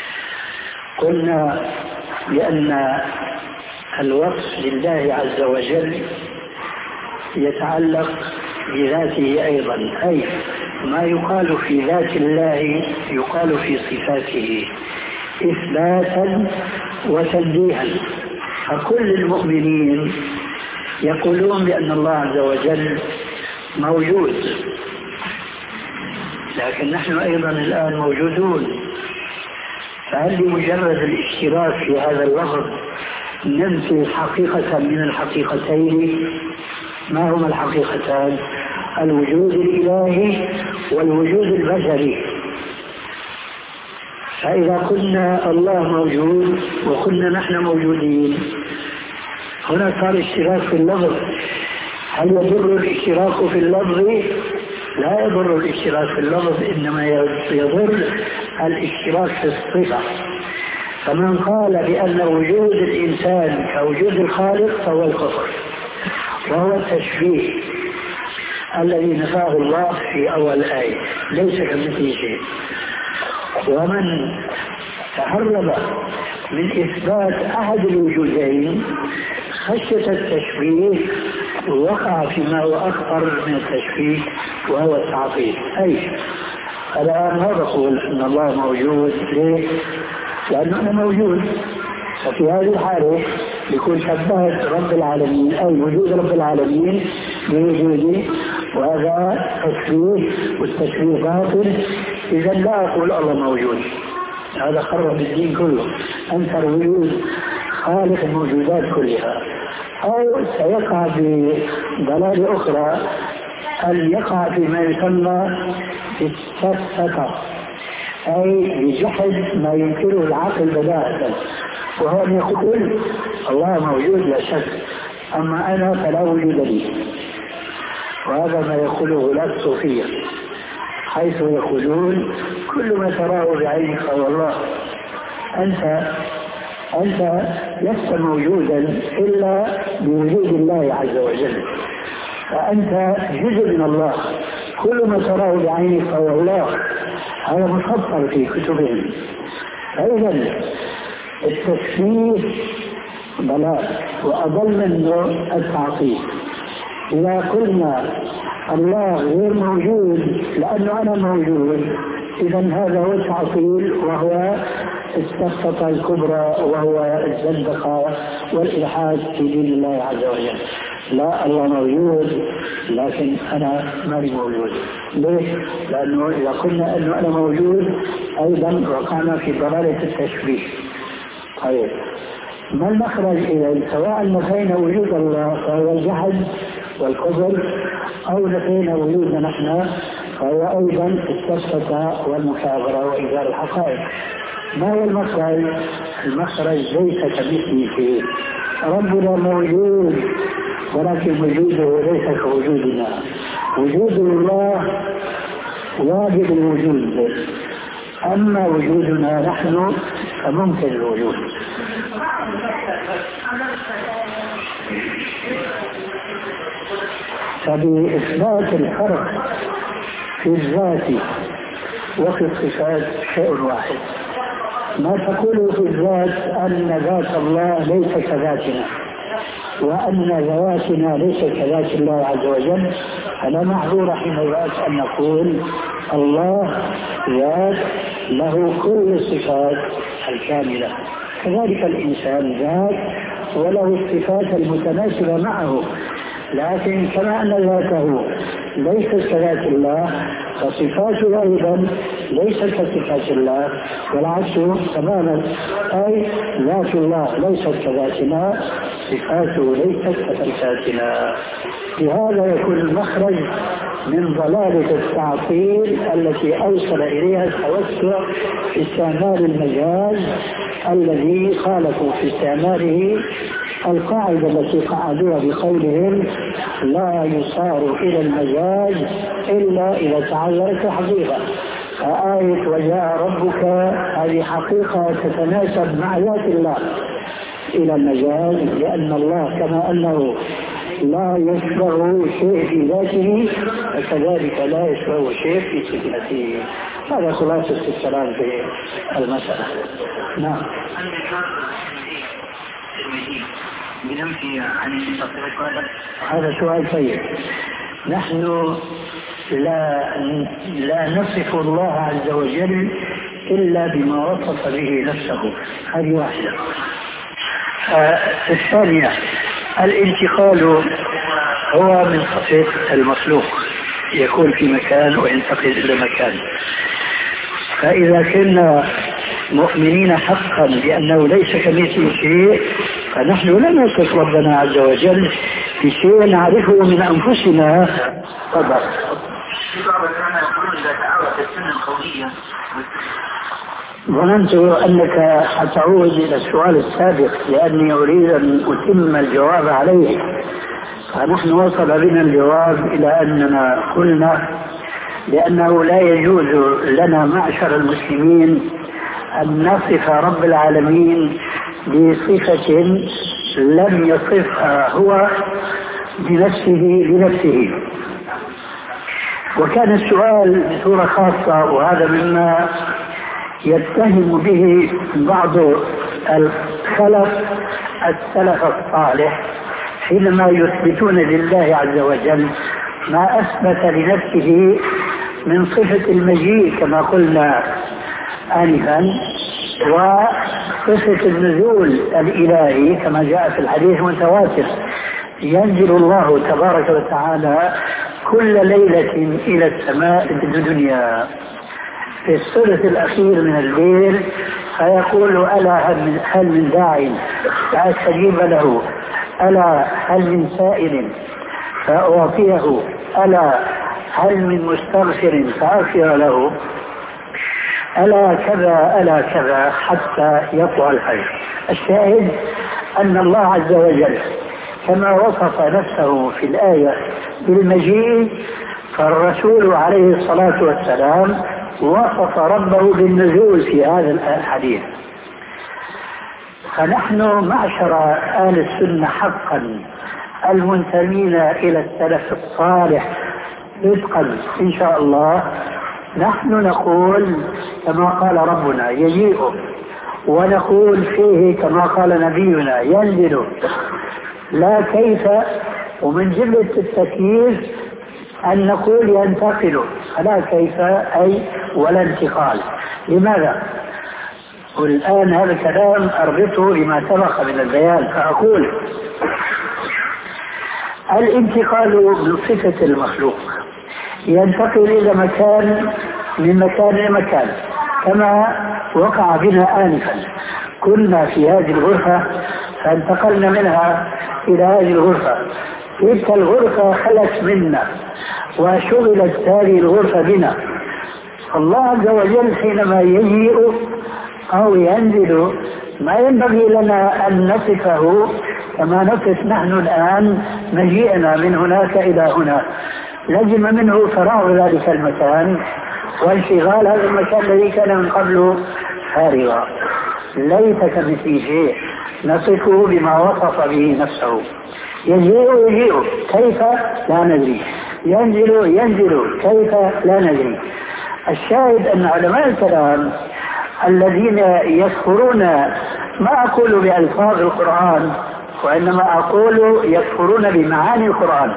قلنا بأن الوصف لله عز وجل يتعلق بذاته أيضا، أي ما يقال في ذات الله يقال في صفاته إثباتا وتنزيها. فكل المؤمنين يقولون بأن الله عز وجل موجود، لكن نحن أيضا الآن موجودون. فهل بمجرد الاشتراك في هذا اللفظ ننفي حقيقة من الحقيقتين؟ ما هما الحقيقتان؟ الوجود الإلهي والوجود البشري. فإذا قلنا الله موجود وقلنا نحن موجودين، هنا صار اشتراك في اللفظ. هل يضر الاشتراك في اللفظ؟ لا يضر الاشتراك في اللفظ، إنما يضر الاشتراك في الصفة. فمن قال بأن وجود الإنسان كوجود الخالق فهو الكفر، وهو التشبيه الذي نفاه الله في أول آية، ليس كمثله شيء. ومن تهرب من إثبات أحد الوجودين خشية التشبيه وقع فيما هو أخطر من التشبيه وهو التعطيل. أي الآن ما بقول أن الله موجود، ليه؟ لأنه أنا موجود. ففي هذه الحالة يكون شبهت رب العالمين أي وجود رب العالمين بوجودي، وهذا تشبيه، والتشبيه باطل. إذا لا أقول الله موجود، هذا خرب الدين كله، أنكر وجود خالق الموجودات كلها. أو سيقع بضلال أخرى أن يقع فيما يسمى بالسفسطة، أي بجحد ما ينكره العقل بداهة، وهو أن يقول الله موجود لا شك، أما أنا فلا وجود لي. وهذا ما يقوله غلاة الصوفية، حيث يقولون كل ما تراه بعينك هو الله. أنت أنت لست موجودا إلا بوجود الله عز وجل، فأنت جزء من الله. كل ما تراه بعينك هو الله، هذا مخطر في كتبهم. فإذا التشبيه ضلال، وأضل منه التعطيل. إذا قلنا الله غير موجود لأنه أنا موجود، إذا هذا هو التعطيل، وهو السفسطة الكبرى، وهو الزندقة والإلحاد في دين الله عز وجل. لا، الله موجود لكن أنا ماني موجود. ليش؟ لأنه إذا قلنا أنه أنا موجود أيضا وقعنا في ضلالة التشبيه. طيب ما المخرج إذا؟ سواء نفينا وجود الله فهو الجحد والكفر، أو نفينا وجودنا نحن فهو أيضا السفسطة والمكابرة وإنكار الحقائق. ما هو المخرج؟ المخرج ليس كمثله شيء. ربنا موجود ولكن وجوده ليس كوجودنا. وجود الله واجب الوجود، أما وجودنا نحن فممكن الوجود. فبإثبات الفرق في الذات وفي الصفات شيء واحد. ما تقوله في الذات أن ذات الله ليس كذاتنا، وأن ذواتنا ليس كذات الله عز وجل، فلا معذور حينئذ أن نقول الله ذات له كل الصفات الكاملة. كذلك الإنسان ذات وله الصفات المتناسبة معه، لكن كما أن ذاته ليست كذات الله فصفاته أيضا ليست كصفات الله، والعكس تماما، أي ذات الله ليست كذاتنا، صفاته ليست كصفاتنا. بهذا يكون المخرج من ضلالة التعطيل التي أوصل إليها التوسع في استعمال المجاز الذي خالفوا في استعماله القاعدة التي قعدوها بقولهم لا يصار إلى المجاز إلا إذا تعذرت الحقيقة. آية وجاء ربك هذه حقيقة تتناسب مع ذات الله إلى المجال، لأن الله كما أنه لا يشبه شيء في ذاته فكذلك لا يشبه شيء في صفاته. هذا خلاصة الكلام في المسألة. نعم. هذا سؤال طيب. نحن لا لا نصف الله عز وجل إلا بما وصف به نفسه. هذه واحدة. آه الثانية الانتقال هو من صفة المخلوق، يكون في مكان وينتقل إلى مكان. فإذا كنا مؤمنين حقا بأنه ليس كمثله شيء فنحن لا نصف ربنا عز وجل بشيء نعرفه من أنفسنا. طبعا ظننت أنك حتعود إلى السؤال السابق لأني أريد أن أتم الجواب عليه، فنحن وصل بنا الجواب إلى أننا قلنا لأنه لا يجوز لنا معشر المسلمين أن نصف رب العالمين بصفة لم يصفها هو بنفسه لنفسه. وكان السؤال بصورة خاصة، وهذا مما يتهم به بعض الخلف السلف الصالح حينما يثبتون لله عز وجل ما أثبت لنفسه من صفة المجيء كما قلنا آنفا، وصفة النزول الإلهي كما جاء في الحديث المتواتر: ينزل الله تبارك وتعالى كل ليلة إلى السماء الدنيا في الثلث الأخير من الليل فيقول: ألا هل من داع فأستجيب له، ألا هل من سائل فأعطيه، ألا هل من مستغفر فأغفر له، ألا كذا ألا كذا حتى يطلع الفجر. الشاهد أن الله عز وجل كما وصف نفسه في الآية بالمجيء، فالرسول عليه الصلاة والسلام وصف ربه بالنزول في هذا الحديث. فنحن معشر آل السنة حقا المنتمين إلى السلف الصالح رزقا إن شاء الله، نحن نقول كما قال ربنا يجيء، ونقول فيه كما قال نبينا ينزل، لا كيف. ومن جملة التكييف أن نقول ينتقل، فلا كيف أي ولا انتقال. لماذا؟ والآن هذا الكلام أربطه بما سبق من البيان، فأقول الانتقال من صفة المخلوق، ينتقل إلى مكان من مكان إلى مكان كما وقع بنا آنفا. كنا في هذه الغرفة فانتقلنا منها إلى هذه الغرفة، تلك الغرفة خلت منا وشغلت هذه الغرفة بنا. الله عز وجل حينما يجيء أو ينزل ما ينبغي لنا أن نصفه كما نصف نحن الآن مجيئنا من هناك إلى هنا. لزم منه فراغ ذلك المكان وانشغال هذا المكان الذي كان من قبل فارغا. ليس كمثله شيء، نصفه بما وصف به نفسه. يجيء يجيء كيف لا ندري، ينزل ينزل كيف لا ندري. الشاهد أن علماء الكلام الذين يذكرون، ما أقول بألفاظ القرآن وإنما أقول يذكرون بمعاني القرآن،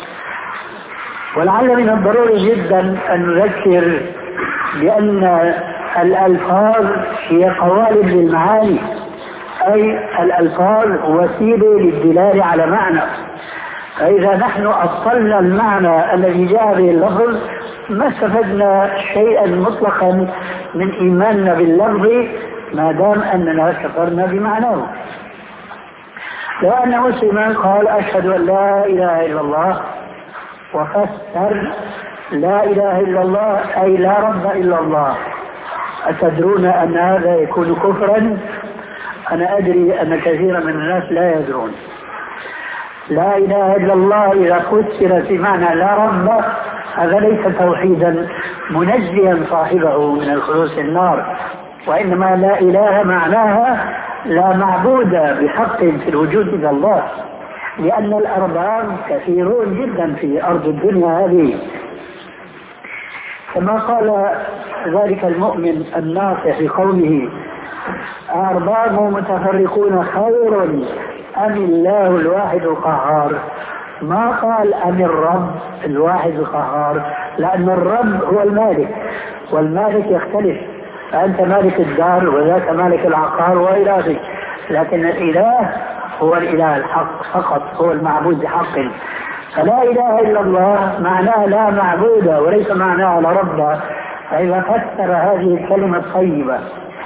ولعل من الضروري جدا أن نذكر بأن الألفاظ هي قوالب للمعاني، أي الألفاظ وسيلة للدلالة على معنى. فإذا نحن أصلنا المعنى الذي جاء به اللفظ ما استفدنا شيئا مطلقا من إيماننا باللفظ ما دام أننا كفرنا بمعناه. لو أن مسلما قال أشهد أن لا إله إلا الله وفسر لا إله إلا الله أي لا رب إلا الله، أتدرون أن هذا يكون كفرا؟ أنا أدري أن كثيرا من الناس لا يدرون. لا إله إلا الله إذا فسر في معنى لا رب هذا ليس توحيدا منجيا صاحبه من الخلوص النار، وإنما لا إله معناها لا معبود بحق في الوجود إلا الله، لأن الأرباب كثيرون جدا في أرض الدنيا هذه. كما قال ذلك المؤمن الناصح في قوله: أرباب متفرقون خير أم الله الواحد القهار؟ ما قال أم الرب الواحد القهار، لأن الرب هو المالك، والمالك يختلف، فأنت مالك الدار وذاك مالك العقار وإلى آخره، لكن الإله هو الإله الحق فقط، هو المعبود بحق. فلا إله إلا الله معناه لا معبود وليس معناه لا رب. فإذا فسر هذه الكلمة الطيبة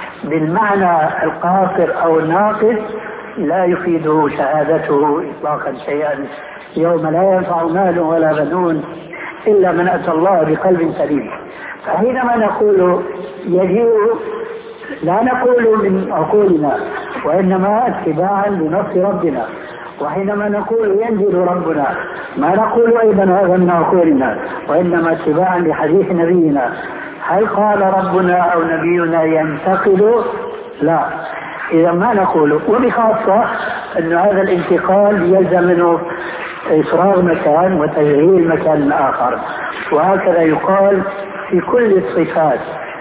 بالمعنى القاصر أو الناقص لا يفيده شهادته إطلاقا شيئا، يوم لا ينفع مال ولا بنون إلا من أتى الله بقلب سليم. فحينما نقول يجيء لا نقول من عقولنا وإنما اتباعا لنص ربنا، وحينما نقول ينزل ربنا ما نقول أيضا هذا من عقولنا وإنما اتباعا لحديث نبينا. هل قال ربنا أو نبينا ينتقل؟ لا، إذا ما نقول. وبخاصة أن هذا الانتقال يلزم منه إفراغ مكان وتشغيل مكان آخر، وهكذا يقال في كل الصفات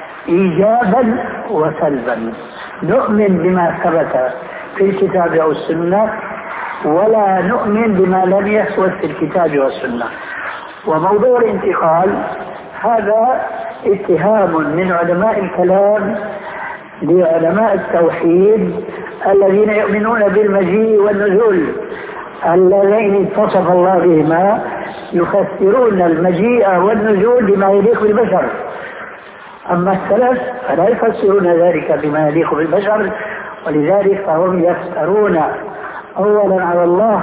إيجابا وسلبا. نؤمن بما ثبت في الكتاب أو السنة ولا نؤمن بما لم يثبت في الكتاب والسنة. وموضوع الانتقال هذا اتهام من علماء الكلام لعلماء التوحيد الذين يؤمنون بالمجيء والنزول اللذين اتصف الله بهما، يفسرون المجيء والنزول بما يليق بالبشر. أما السلف فلا يفسرون ذلك بما يليق بالبشر، ولذلك فهم يفترون أولا على الله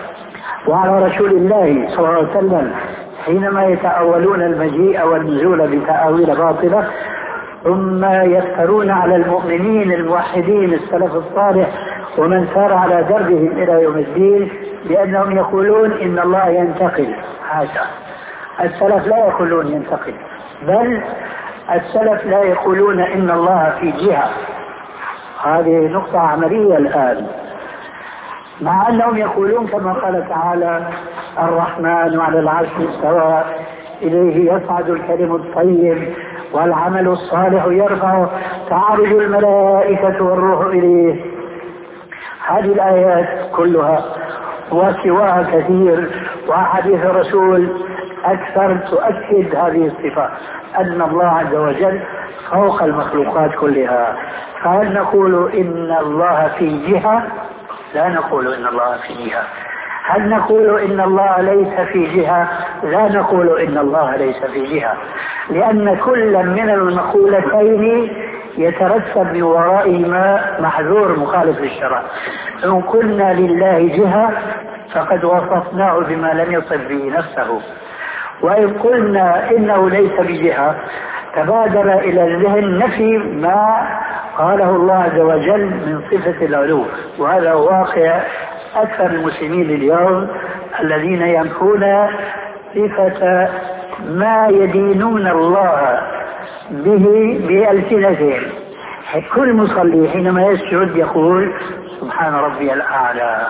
وعلى رسول الله صلى الله عليه وسلم حينما يتأولون المجيء والنزول بتأويل باطلة، ثم يفترون على المؤمنين الموحدين السلف الصالح ومن سار على دربهم إلى يوم الدين بأنهم يقولون إن الله ينتقل. حاشا، السلف لا يقولون ينتقل، بل السلف لا يقولون إن الله في جهة. هذه نقطة عملية الآن، مع أنهم يقولون كما قال تعالى: الرحمن على العرش استوى إليه يصعد الكلم الطيب والعمل الصالح يرفعه تعرج الملائكة والروح إليه. هذه الآيات كلها وسواها كثير، وأحاديث الرسول أكثر تؤكد هذه الصفة، أن الله عز وجل فوق المخلوقات كلها. فهل نقول إن الله في جهة؟ لا نقول إن الله في جهة. هل نقول إن الله ليس في جهة؟ لا نقول إن الله ليس في جهة، لأن كل من المقولتين يترتب من ورائهما محذور مخالف للشرع. إن قلنا لله جهة فقد وصفناه بما لم يصف به نفسه، وإن قلنا إنه ليس بجهة تبادر إلى الذهن نفي ما قاله الله عز وجل من صفة العلو، وهذا واقع أكثر المسلمين اليوم الذين ينفون صفة ما يدينون الله به بألسنتهم. كل مصلي حينما يسجد يقول: سبحان ربي الأعلى.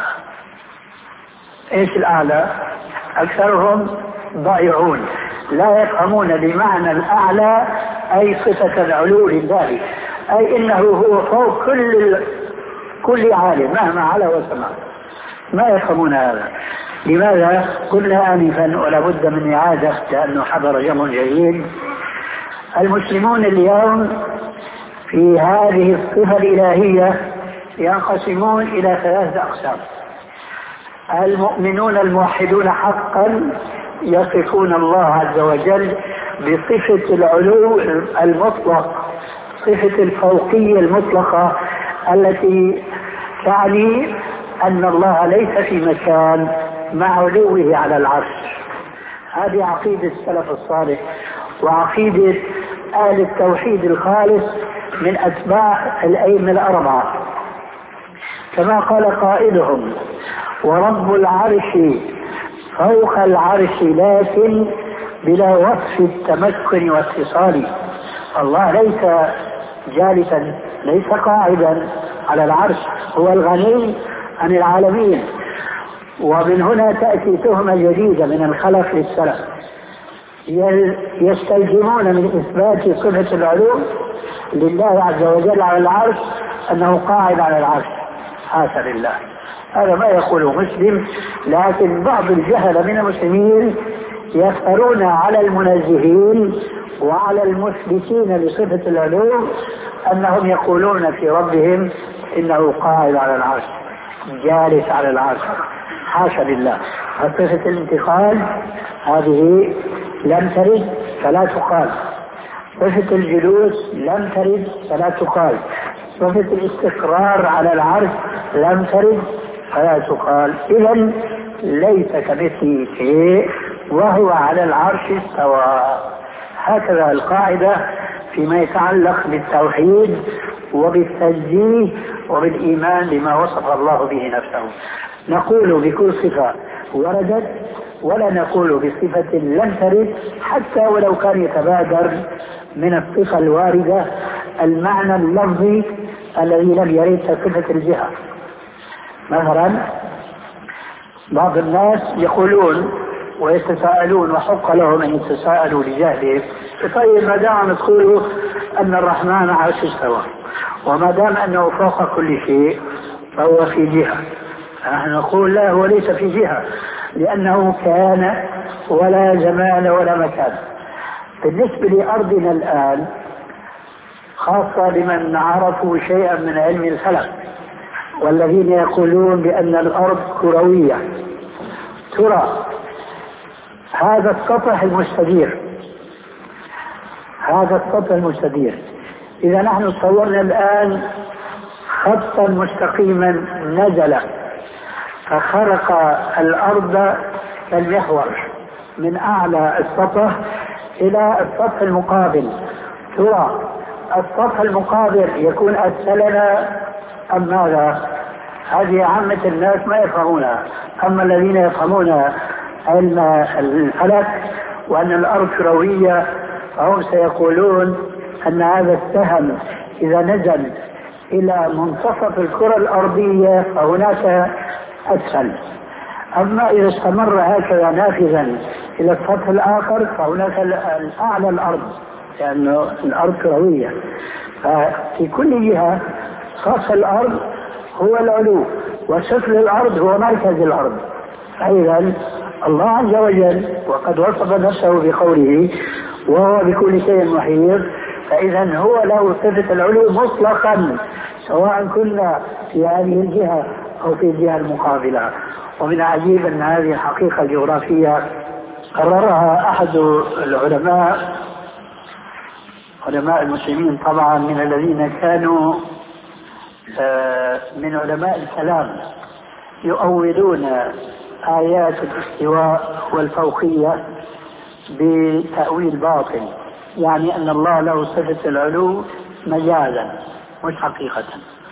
إيش الأعلى؟ أكثرهم ضائعون لا يفهمون بمعنى الأعلى أي صفة العلو لله، أي إنه هو فوق كل كل عالم مهما على وسمع. ما يفهمون هذا. لماذا؟ قلنا آنفا ولا بد من إعادة لأنه حضر جمع جيد. المسلمون اليوم في هذه الصفة الإلهية ينقسمون إلى ثلاثة أقسام. المؤمنون الموحدون حقا يصفون الله عز وجل بصفة العلو المطلق، صفة الفوقية المطلقة التي تعني أن الله ليس في مكان مع علوه على العرش. هذه عقيدة السلف الصالح وعقيدة أهل التوحيد الخالص من أتباع الأئمة الأربعة، كما قال قائلهم: ورب العرش فوق العرش لكن بلا وصف التمكن واتصال. الله ليس جالسا، ليس قاعدا على العرش، هو الغني عن العالمين. ومن هنا تأتي تهمة جديدة من الخلف للسلف، يستلزمون من إثبات صفة العلو لله عز وجل على العرش أنه قاعد على العرش. حاشا لله، هذا ما يقوله مسلم. لكن بعض الجهل من المسلمين يفترون على المنزهين وعلى المثبتين لصفة العلو أنهم يقولون في ربهم إنه قاعد على العرش، جالس على العرش. حاشا لله. صفة الانتقال هذه لم ترد فلا تقال، صفة الجلوس لم ترد فلا تقال، صفة الاستقرار على العرش لم ترد فلا تقال. إذن ليس كمثله شيء وهو على العرش استوى. هكذا القاعدة فيما يتعلق بالتوحيد وبالتنزيه وبالإيمان بما وصف الله به نفسه. نقول بكل صفة وردت، ولا نقول بصفة لم ترد، حتى ولو كان يتبادر من الصفة الواردة المعنى اللفظي الذي لم يرد كصفة الجهة. مثلا بعض الناس يقولون ويتساءلون، وحق لهم أن يتساءلوا لجهلهم، طيب ما دام تقولوا أن الرحمن عرش استوى، وما دام أنه فوق كل شيء فهو في جهة، نحن نقول لا، هو ليس في جهة، لأنه كان ولا زمان ولا مكان. بالنسبة لأرضنا الآن، خاصة لمن عرفوا شيئا من علم الفلك والذين يقولون بأن الأرض كروية، ترى هذا السطح المستدير، هذا السطح المستدير إذا نحن صورنا الآن خطا مستقيما نزل فخرق الأرض كالمحور من أعلى السطح إلى السطح المقابل، ترى السطح المقابل يكون أسفلنا أم ماذا؟ هذه عامة الناس ما يفهمونها. أما الذين يفهمون علم الفلك وأن الأرض كروية فهم سيقولون أن هذا السهم إذا نزل إلى منتصف الكرة الأرضية فهناك أسفل، أما إذا استمر هكذا نافذا إلى السطح الآخر فهناك الأعلى الأرض، لأنه الأرض كروية. ففي كل جهة سطح الأرض هو العلو وسفل الأرض هو مركز الأرض. أيضا الله عز وجل وقد وصف نفسه بقوله وهو بكل شيء محيط، فإذا هو له صفة العلو مطلقا سواء كنا في هذه الجهة أو في الجهة المقابلة. ومن عجيب أن هذه الحقيقة الجغرافية قررها أحد العلماء، علماء المسلمين طبعا، من الذين كانوا من علماء الكلام يؤولون آيات الاستواء والفوقية بتأويل باطل، يعني أن الله له صفة العلو مجازا مش حقيقة.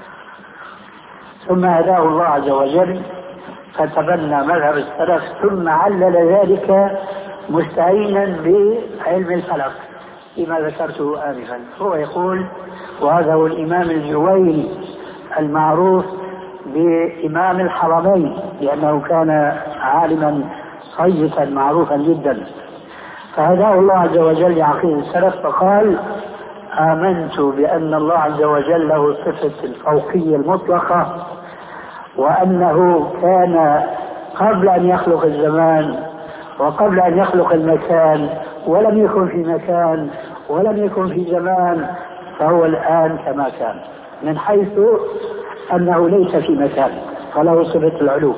ثم هداه الله عز وجل فتبنى مذهب السلف، ثم علل ذلك مستعينا بعلم الفلك فيما ذكرته آنفا. هو يقول، وهذا هو الإمام الجويني المعروف بإمام الحرمين لأنه كان عالما صيتا معروفا جدا، فهداه الله عز وجل لعقيدة السلف فقال: آمنت بأن الله عز وجل له صفة الفوقية المطلقة، وأنه كان قبل أن يخلق الزمان وقبل أن يخلق المكان، ولم يكن في مكان ولم يكن في زمان، فهو الآن كما كان، من حيث أنه ليس في مكان، فله صفة العلو.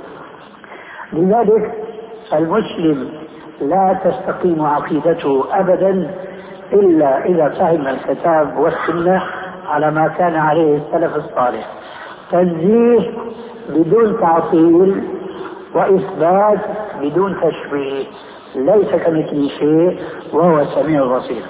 لذلك المسلم لا تستقيم عقيدته أبدا إلا إذا فهم الكتاب والسنة على ما كان عليه السلف الصالح، تنزيه بدون تعطيل وإثبات بدون تشبيه، ليس كمثله شيء وهو السميع البصير.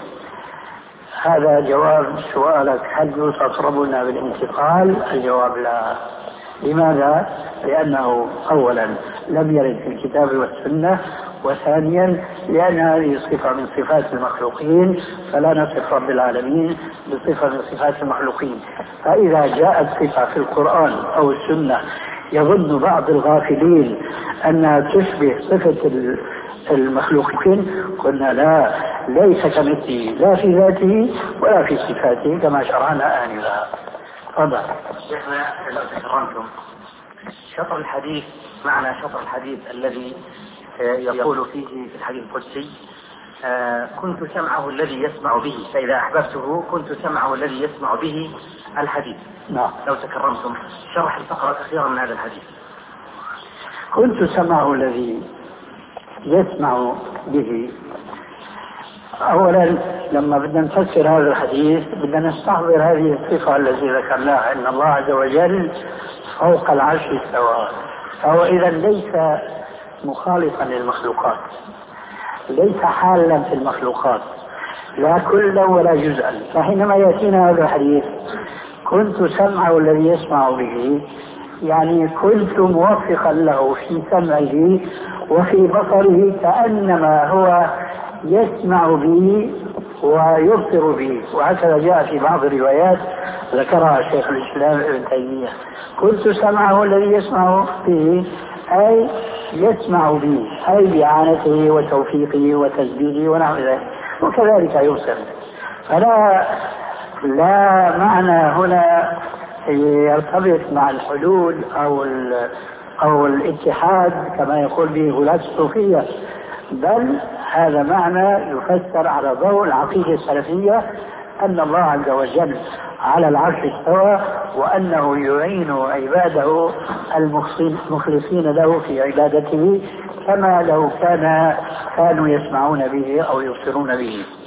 هذا جواب سؤالك: هل تطربنا بالانتقال؟ الجواب لا. لماذا؟ لأنه أولا لم يرد في الكتاب والسنة، وثانيا لأن هذه صفة من صفات المخلوقين، فلا نصف رب العالمين بصفة من صفات المخلوقين. فإذا جاءت صفة في القرآن أو السنة يظن بعض الغافلين أنها تشبه صفة المخلوقين، قلنا لا، ليس كمثله لا في ذاته ولا في صفاته كما شرعنا آنفا. تفضل. شيخنا لو تكرمتم، شطر الحديث معنى شطر الحديث الذي يقول فيه في الحديث القدسي كنت سمعه الذي يسمع به، فإذا أحببته كنت سمعه الذي يسمع به الحديث. نعم. لو تكرمتم شرح الفقرة الأخيرة من هذا الحديث. كنت سمعه الذي يسمع به. أولا لما بدنا نفسر هذا الحديث بدنا نستحضر هذه الصفة التي ذكرناها، أن الله عز وجل فوق العرش استوى، فهو إذا ليس مخالفا للمخلوقات، ليس حالا في المخلوقات، لا كلا ولا جزءا. فحينما يأتينا هذا الحديث كنت سمعه الذي يسمع به، يعني كنت موفقا له في سمعه وفي بصره، كأنما هو يسمع به ويبصر به. وهكذا جاء في بعض الروايات ذكرها شيخ الإسلام ابن تيمية، كنت سمعه الذي يسمع به، أي يسمع به، أي بإعانته وتوفيقه وتسديده ونحو ذلك، وكذلك يبصر. فلا لا معنى هنا يرتبط مع الحلول أو أو الاتحاد كما يقول به غلاة الصوفية، بل هذا معنى يفسر على ضوء العقيدة السلفية أن الله عز وجل على العرش استوى، وأنه يعين عباده المخلصين له في عبادته كما لو كان كانوا يسمعون به أو يبصرون به.